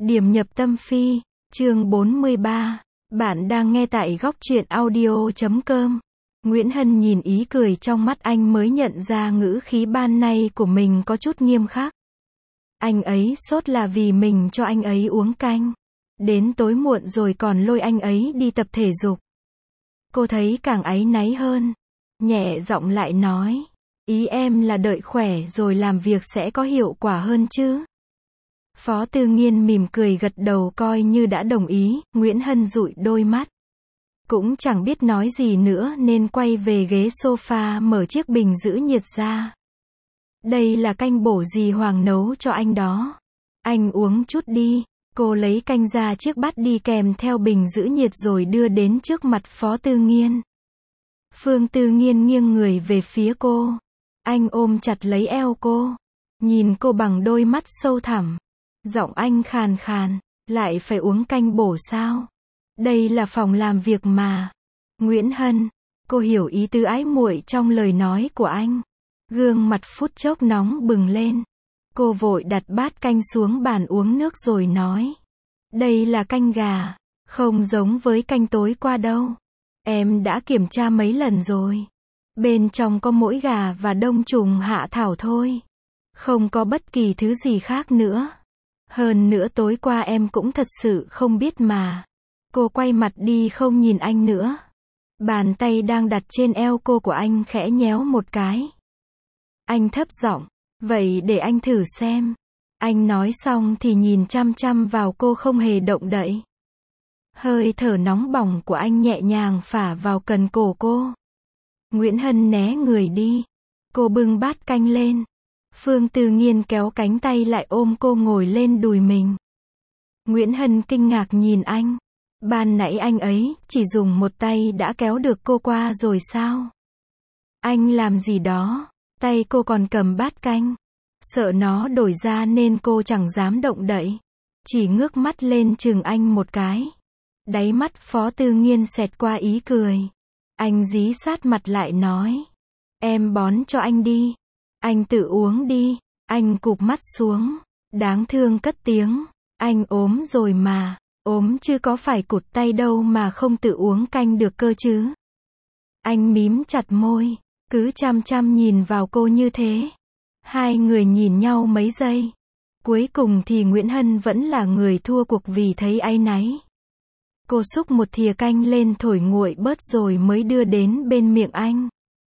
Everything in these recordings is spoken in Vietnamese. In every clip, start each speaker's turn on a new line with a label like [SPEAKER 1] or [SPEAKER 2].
[SPEAKER 1] Điểm nhập tâm phi, chương 43. Bạn đang nghe tại góc truyện audio.com. Nguyễn Hân nhìn ý cười trong mắt anh mới nhận ra ngữ khí ban nay của mình có chút nghiêm khắc. Anh ấy sốt là vì mình cho anh ấy uống canh. Đến tối muộn rồi còn lôi anh ấy đi tập thể dục. Cô thấy càng áy náy hơn. Nhẹ giọng lại nói. Ý em là đợi khỏe rồi làm việc sẽ có hiệu quả hơn chứ. Phó Tư Nghiên mỉm cười gật đầu coi như đã đồng ý. Nguyễn Hân dụi đôi mắt. Cũng chẳng biết nói gì nữa nên quay về ghế sofa mở chiếc bình giữ nhiệt ra. Đây là canh bổ dì Hoàng nấu cho anh đó. Anh uống chút đi. Cô lấy canh ra chiếc bát đi kèm theo bình giữ nhiệt rồi đưa đến trước mặt Phó Tư Nghiên. Phương Tư Nghiên nghiêng người về phía cô. Anh ôm chặt lấy eo cô. Nhìn cô bằng đôi mắt sâu thẳm. Giọng anh khàn khàn. Lại phải uống canh bổ sao? Đây là phòng làm việc mà. Nguyễn Hân. Cô hiểu ý tứ ái muội trong lời nói của anh. Gương mặt phút chốc nóng bừng lên. Cô vội đặt bát canh xuống bàn uống nước rồi nói. Đây là canh gà. Không giống với canh tối qua đâu. Em đã kiểm tra mấy lần rồi. Bên trong có mỗi gà và đông trùng hạ thảo thôi. Không có bất kỳ thứ gì khác nữa. Hơn nữa tối qua em cũng thật sự không biết mà. Cô quay mặt đi không nhìn anh nữa. Bàn tay đang đặt trên eo cô của anh khẽ nhéo một cái. Anh thấp giọng. Vậy để anh thử xem. Anh nói xong thì nhìn chăm chăm vào cô không hề động đậy. Hơi thở nóng bỏng của anh nhẹ nhàng phả vào cần cổ cô. Nguyễn Hân né người đi. Cô bưng bát canh lên. Phương Tư Nghiên kéo cánh tay lại ôm cô ngồi lên đùi mình. Nguyễn Hân kinh ngạc nhìn anh. Ban nãy anh ấy chỉ dùng một tay đã kéo được cô qua rồi sao? Anh làm gì đó? Tay cô còn cầm bát canh. Sợ nó đổi ra nên cô chẳng dám động đậy. Chỉ ngước mắt lên chừng anh một cái. Đáy mắt Phó Tư Nghiên xẹt qua ý cười. Anh dí sát mặt lại nói. Em bón cho anh đi. Anh tự uống đi. Anh cụp mắt xuống. Đáng thương cất tiếng. Anh ốm rồi mà. Ốm chứ có phải cụt tay đâu mà không tự uống canh được cơ chứ. Anh mím chặt môi. Cứ chăm chăm nhìn vào cô như thế. Hai người nhìn nhau mấy giây. Cuối cùng thì Nguyễn Hân vẫn là người thua cuộc vì thấy áy náy. Cô xúc một thìa canh lên thổi nguội bớt rồi mới đưa đến bên miệng anh.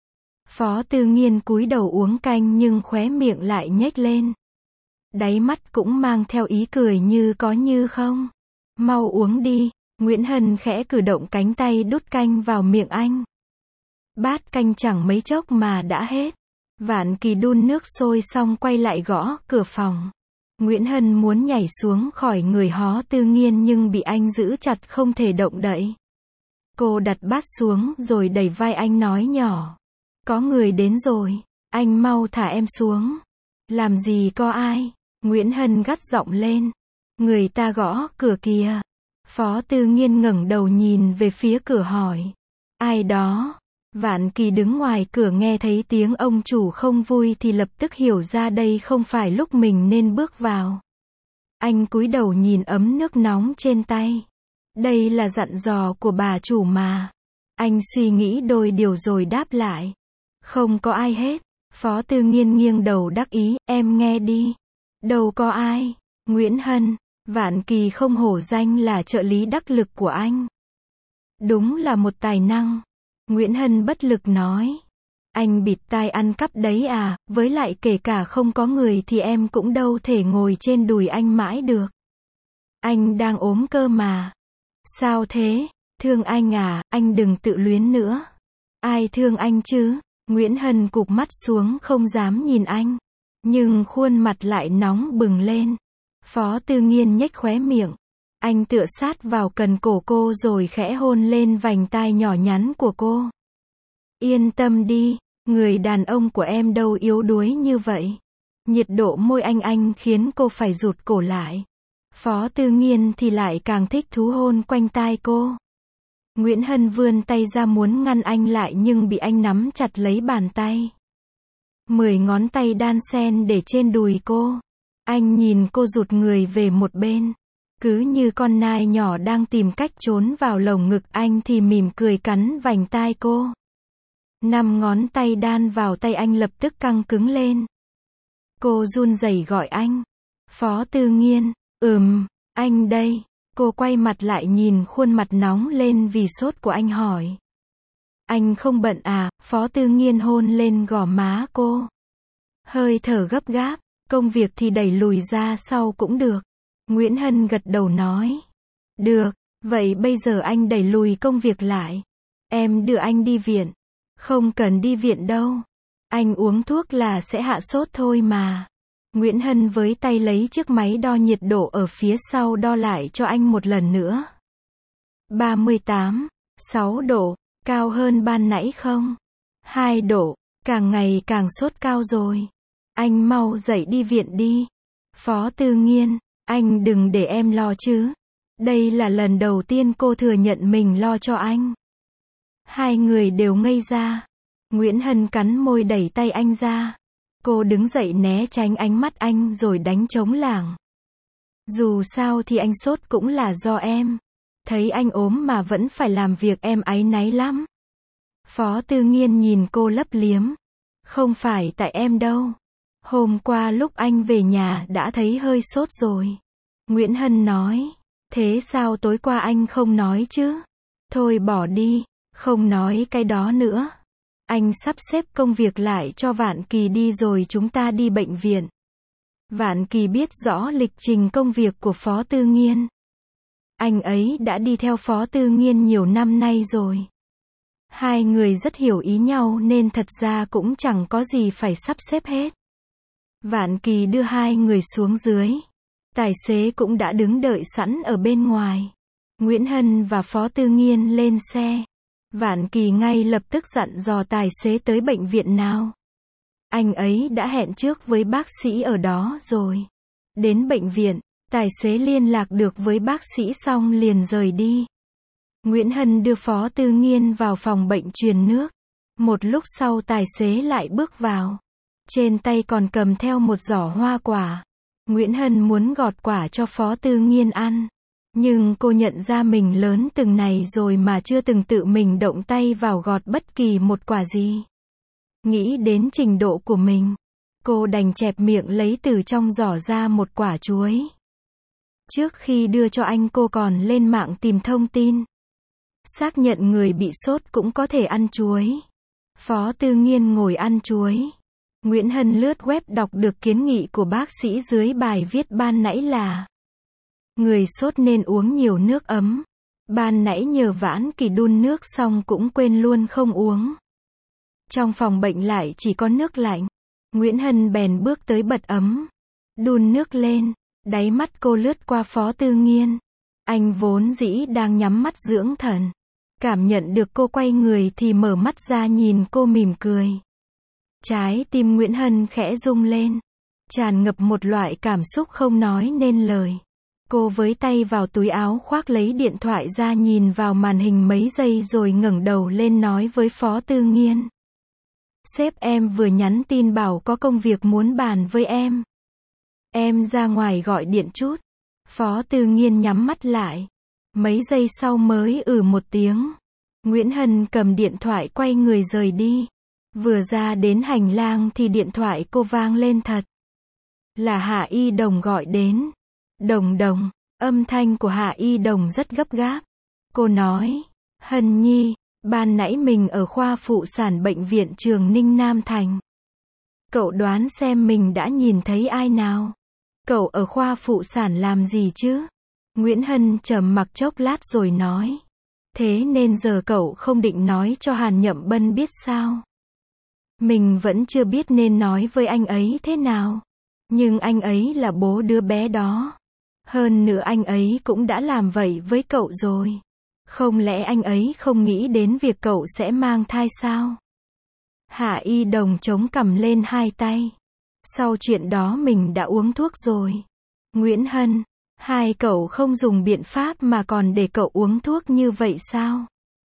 [SPEAKER 1] Phó Tư Nghiên cúi đầu uống canh nhưng khóe miệng lại nhếch lên. Đáy mắt cũng mang theo ý cười như có như không. Mau uống đi. Nguyễn Hân khẽ cử động cánh tay đút canh vào miệng anh. Bát canh chẳng mấy chốc mà đã hết. Vạn Kỳ đun nước sôi xong quay lại gõ cửa phòng. Nguyễn Hân muốn nhảy xuống khỏi người Phó Tư Nghiên nhưng bị anh giữ chặt không thể động đậy. Cô đặt bát xuống rồi đẩy vai anh nói nhỏ. Có người đến rồi. Anh mau thả em xuống. Làm gì có ai? Nguyễn Hân gắt giọng lên. Người ta gõ cửa kìa. Phó Tư Nghiên ngẩng đầu nhìn về phía cửa hỏi. Ai đó? Vạn Kỳ đứng ngoài cửa nghe thấy tiếng ông chủ không vui thì lập tức hiểu ra đây không phải lúc mình nên bước vào. Anh cúi đầu nhìn ấm nước nóng trên tay. Đây là dặn dò của bà chủ mà. Anh suy nghĩ đôi điều rồi đáp lại. Không có ai hết. Phó Tư Nghiên nghiêng đầu đắc ý, em nghe đi. Đâu có ai. Nguyễn Hân. Vạn Kỳ không hổ danh là trợ lý đắc lực của anh. Đúng là một tài năng. Nguyễn Hân bất lực nói. Anh bịt tai ăn cắp đấy à, với lại kể cả không có người thì em cũng đâu thể ngồi trên đùi anh mãi được. Anh đang ốm cơ mà. Sao thế? Thương anh à, anh đừng tự luyến nữa. Ai thương anh chứ? Nguyễn Hân cụp mắt xuống không dám nhìn anh. Nhưng khuôn mặt lại nóng bừng lên. Phó Tư Nghiên nhếch khóe miệng. Anh tựa sát vào cần cổ cô rồi khẽ hôn lên vành tai nhỏ nhắn của cô. Yên tâm đi, người đàn ông của em đâu yếu đuối như vậy. Nhiệt độ môi anh khiến cô phải rụt cổ lại. Phó Tư Nghiên thì lại càng thích thú hôn quanh tai cô. Nguyễn Hân vươn tay ra muốn ngăn anh lại nhưng bị anh nắm chặt lấy bàn tay. 10 ngón tay đan xen để trên đùi cô. Anh nhìn cô rụt người về một bên. Cứ như con nai nhỏ đang tìm cách trốn vào lồng ngực anh thì mỉm cười cắn vành tai cô. 5 ngón tay đan vào tay anh lập tức căng cứng lên. Cô run rẩy gọi anh. Phó Tư Nghiên, anh đây. Cô quay mặt lại nhìn khuôn mặt nóng lên vì sốt của anh hỏi. Anh không bận à? Phó Tư Nghiên hôn lên gò má cô. Hơi thở gấp gáp, công việc thì đẩy lùi ra sau cũng được. Nguyễn Hân gật đầu nói. Được, vậy bây giờ anh đẩy lùi công việc lại. Em đưa anh đi viện. Không cần đi viện đâu. Anh uống thuốc là sẽ hạ sốt thôi mà. Nguyễn Hân với tay lấy chiếc máy đo nhiệt độ ở phía sau đo lại cho anh một lần nữa. 38,6 độ, cao hơn ban nãy không? 2 độ, càng ngày càng sốt cao rồi. Anh mau dậy đi viện đi. Phó Tư Nghiên, anh đừng để em lo chứ. Đây là lần đầu tiên cô thừa nhận mình lo cho anh. Hai người đều ngây ra. Nguyễn Hân cắn môi đẩy tay anh ra. Cô đứng dậy né tránh ánh mắt anh rồi đánh trống lảng. Dù sao thì anh sốt cũng là do em. Thấy anh ốm mà vẫn phải làm việc em áy náy lắm. Phó Tư Nghiên nhìn cô lấp liếm. Không phải tại em đâu. Hôm qua lúc anh về nhà đã thấy hơi sốt rồi. Nguyễn Hân nói. Thế sao tối qua anh không nói chứ? Thôi bỏ đi, không nói cái đó nữa. Anh sắp xếp công việc lại cho Vạn Kỳ đi rồi chúng ta đi bệnh viện. Vạn Kỳ biết rõ lịch trình công việc của Phó Tư Nghiên. Anh ấy đã đi theo Phó Tư Nghiên nhiều năm nay rồi. Hai người rất hiểu ý nhau nên thật ra cũng chẳng có gì phải sắp xếp hết. Vạn Kỳ đưa hai người xuống dưới. Tài xế cũng đã đứng đợi sẵn ở bên ngoài. Nguyễn Hân và Phó Tư Nghiên lên xe. Vạn Kỳ ngay lập tức dặn dò tài xế tới bệnh viện nào. Anh ấy đã hẹn trước với bác sĩ ở đó rồi. Đến bệnh viện, tài xế liên lạc được với bác sĩ xong liền rời đi. Nguyễn Hân đưa Phó Tư Nghiên vào phòng bệnh truyền nước. Một lúc sau tài xế lại bước vào. Trên tay còn cầm theo một giỏ hoa quả. Nguyễn Hân muốn gọt quả cho Phó Tư Nghiên ăn. Nhưng cô nhận ra mình lớn từng này rồi mà chưa từng tự mình động tay vào gọt bất kỳ một quả gì. Nghĩ đến trình độ của mình, cô đành chẹp miệng lấy từ trong giỏ ra một quả chuối. Trước khi đưa cho anh cô còn lên mạng tìm thông tin. Xác nhận người bị sốt cũng có thể ăn chuối. Phó Tư Nghiên ngồi ăn chuối. Nguyễn Hân lướt web đọc được kiến nghị của bác sĩ dưới bài viết ban nãy là người sốt nên uống nhiều nước ấm. Ban nãy nhờ Vãn Kỳ đun nước xong cũng quên luôn không uống. Trong phòng bệnh lại chỉ có nước lạnh. Nguyễn Hân bèn bước tới bật ấm. Đun nước lên. Đáy mắt cô lướt qua Phó Tư Nghiên. Anh vốn dĩ đang nhắm mắt dưỡng thần. Cảm nhận được cô quay người thì mở mắt ra nhìn cô mỉm cười. Trái tim Nguyễn Hân khẽ rung lên. Tràn ngập một loại cảm xúc không nói nên lời. Cô với tay vào túi áo khoác lấy điện thoại ra nhìn vào màn hình mấy giây rồi ngẩng đầu lên nói với Phó Tư Nghiên. Sếp em vừa nhắn tin bảo có công việc muốn bàn với em. Em ra ngoài gọi điện chút. Phó Tư Nghiên nhắm mắt lại. Mấy giây sau mới một tiếng. Nguyễn Hân cầm điện thoại quay người rời đi. Vừa ra đến hành lang thì điện thoại cô vang lên thật. Là Hạ Y Đồng gọi đến. Đồng, âm thanh của Hạ Y Đồng rất gấp gáp. Cô nói, Hân Nhi, ban nãy mình ở khoa phụ sản bệnh viện Trường Ninh Nam Thành. Cậu đoán xem mình đã nhìn thấy ai nào? Cậu ở khoa phụ sản làm gì chứ? Nguyễn Hân trầm mặc chốc lát rồi nói. Thế nên giờ cậu không định nói cho Hàn Nhậm Bân biết sao? Mình vẫn chưa biết nên nói với anh ấy thế nào. Nhưng anh ấy là bố đứa bé đó. Hơn nữa anh ấy cũng đã làm vậy với cậu rồi. Không lẽ anh ấy không nghĩ đến việc cậu sẽ mang thai sao? Hạ Y Đồng chống cằm lên hai tay. Sau chuyện đó mình đã uống thuốc rồi. Nguyễn Hân, hai cậu không dùng biện pháp mà còn để cậu uống thuốc như vậy sao?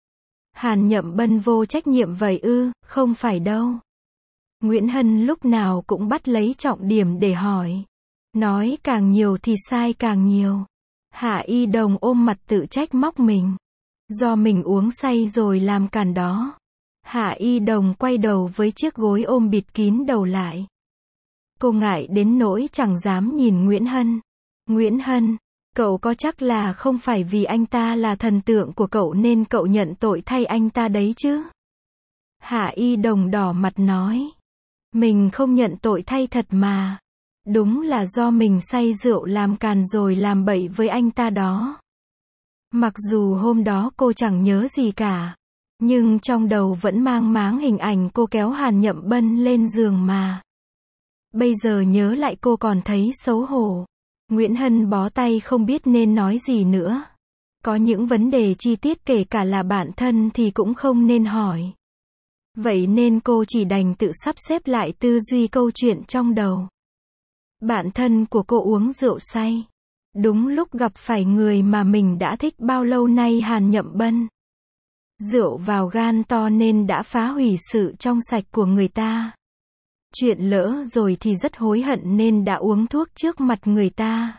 [SPEAKER 1] Hàn Nhậm Bân vô trách nhiệm vậy ư? Không phải đâu. Nguyễn Hân lúc nào cũng bắt lấy trọng điểm để hỏi. Nói càng nhiều thì sai càng nhiều. Hạ Y Đồng ôm mặt tự trách móc mình. Do mình uống say rồi làm càn đó. Hạ Y Đồng quay đầu với chiếc gối ôm bịt kín đầu lại. Cô ngại đến nỗi chẳng dám nhìn Nguyễn Hân. Nguyễn Hân, cậu có chắc là không phải vì anh ta là thần tượng của cậu nên cậu nhận tội thay anh ta đấy chứ? Hạ Y Đồng đỏ mặt nói. Mình không nhận tội thay thật mà. Đúng là do mình say rượu làm càn rồi làm bậy với anh ta đó. Mặc dù hôm đó cô chẳng nhớ gì cả. Nhưng trong đầu vẫn mang máng hình ảnh cô kéo Hàn Nhậm Bân lên giường mà. Bây giờ nhớ lại cô còn thấy xấu hổ. Nguyễn Hân bó tay không biết nên nói gì nữa. Có những vấn đề chi tiết kể cả là bạn thân thì cũng không nên hỏi. Vậy nên cô chỉ đành tự sắp xếp lại tư duy câu chuyện trong đầu. Bạn thân của cô uống rượu say. Đúng lúc gặp phải người mà mình đã thích bao lâu nay, Hàn Nhậm Bân. Rượu vào gan to nên đã phá hủy sự trong sạch của người ta. Chuyện lỡ rồi thì rất hối hận nên đã uống thuốc trước mặt người ta.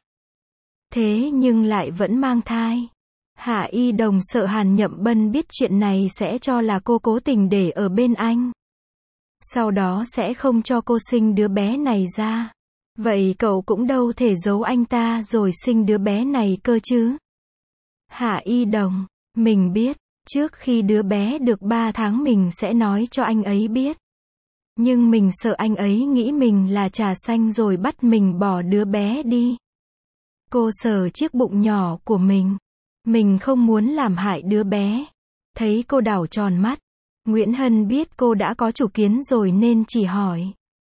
[SPEAKER 1] Thế nhưng lại vẫn mang thai. Hạ Y Đồng sợ Hàn Nhậm Bân biết chuyện này sẽ cho là cô cố tình để ở bên anh. Sau đó sẽ không cho cô sinh đứa bé này ra. Vậy cậu cũng đâu thể giấu anh ta rồi sinh đứa bé này cơ chứ. Hạ Y Đồng, mình biết, trước khi đứa bé được 3 tháng mình sẽ nói cho anh ấy biết. Nhưng mình sợ anh ấy nghĩ mình là trà xanh rồi bắt mình bỏ đứa bé đi. Cô sờ chiếc bụng nhỏ của mình. Mình không muốn làm hại đứa bé. Thấy cô đảo tròn mắt. Nguyễn Hân biết cô đã có chủ kiến rồi nên chỉ hỏi.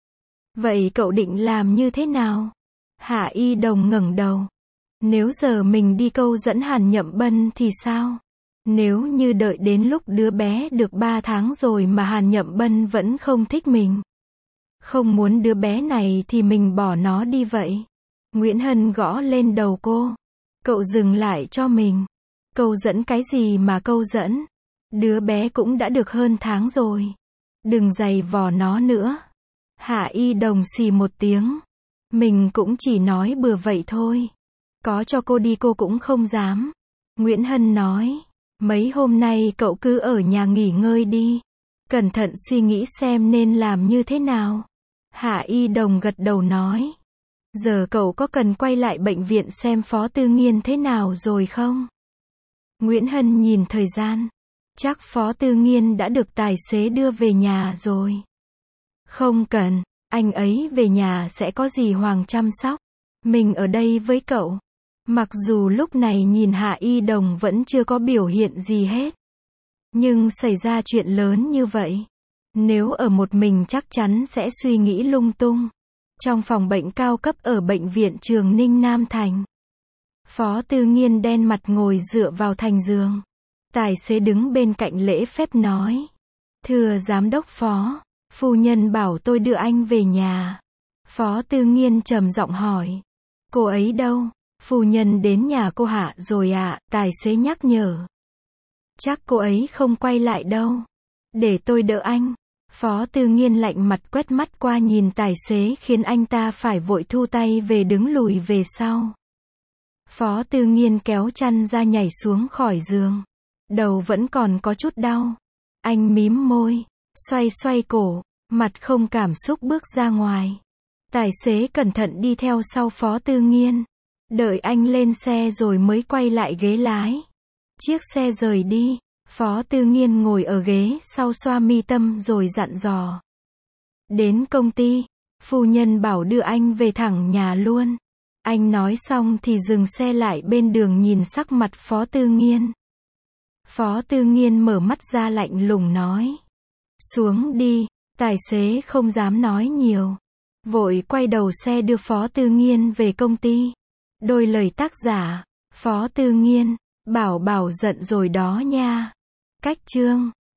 [SPEAKER 1] Vậy cậu định làm như thế nào? Hạ Y Đồng ngẩng đầu. Nếu giờ mình đi câu dẫn Hàn Nhậm Bân thì sao? Nếu như đợi đến lúc đứa bé được 3 tháng rồi mà Hàn Nhậm Bân vẫn không thích mình. Không muốn đứa bé này thì mình bỏ nó đi vậy. Nguyễn Hân gõ lên đầu cô. Cậu dừng lại cho mình. Câu dẫn cái gì mà câu dẫn? Đứa bé cũng đã được hơn tháng rồi. Đừng giày vò nó nữa. Hạ Y Đồng xì một tiếng. Mình cũng chỉ nói bừa vậy thôi. Có cho cô đi cô cũng không dám. Nguyễn Hân nói. Mấy hôm nay cậu cứ ở nhà nghỉ ngơi đi. Cẩn thận suy nghĩ xem nên làm như thế nào. Hạ Y Đồng gật đầu nói. Giờ cậu có cần quay lại bệnh viện xem Phó Tư Nghiên thế nào rồi không? Nguyễn Hân nhìn thời gian. Chắc Phó Tư Nghiên đã được tài xế đưa về nhà rồi. Không cần, anh ấy về nhà sẽ có dì Hoàng chăm sóc. Mình ở đây với cậu. Mặc dù lúc này nhìn Hạ Y Đồng vẫn chưa có biểu hiện gì hết. Nhưng xảy ra chuyện lớn như vậy. Nếu ở một mình chắc chắn sẽ suy nghĩ lung tung. Trong phòng bệnh cao cấp ở bệnh viện Trường Ninh Nam Thành. Phó Tư Nghiên đen mặt ngồi dựa vào thành giường. Tài xế đứng bên cạnh lễ phép nói. Thưa giám đốc Phó, phu nhân bảo tôi đưa anh về nhà. Phó Tư Nghiên trầm giọng hỏi. Cô ấy đâu? Phu nhân đến nhà cô Hạ rồi ạ, tài xế nhắc nhở. Chắc cô ấy không quay lại đâu. Để tôi đỡ anh. Phó Tư Nghiên lạnh mặt quét mắt qua nhìn tài xế khiến anh ta phải vội thu tay về đứng lùi về sau. Phó Tư Nghiên kéo chăn ra nhảy xuống khỏi giường. Đầu vẫn còn có chút đau. Anh mím môi, xoay xoay cổ, mặt không cảm xúc bước ra ngoài. Tài xế cẩn thận đi theo sau Phó Tư Nghiên. Đợi anh lên xe rồi mới quay lại ghế lái. Chiếc xe rời đi. Phó Tư Nghiên ngồi ở ghế sau xoa mi tâm rồi dặn dò. Đến công ty, phu nhân bảo đưa anh về thẳng nhà luôn. Anh nói xong thì dừng xe lại bên đường nhìn sắc mặt Phó Tư Nghiên. Phó Tư Nghiên mở mắt ra lạnh lùng nói. Xuống đi, tài xế không dám nói nhiều. Vội quay đầu xe đưa Phó Tư Nghiên về công ty. Đôi lời tác giả, Phó Tư Nghiên, bảo giận rồi đó nha. Cách chương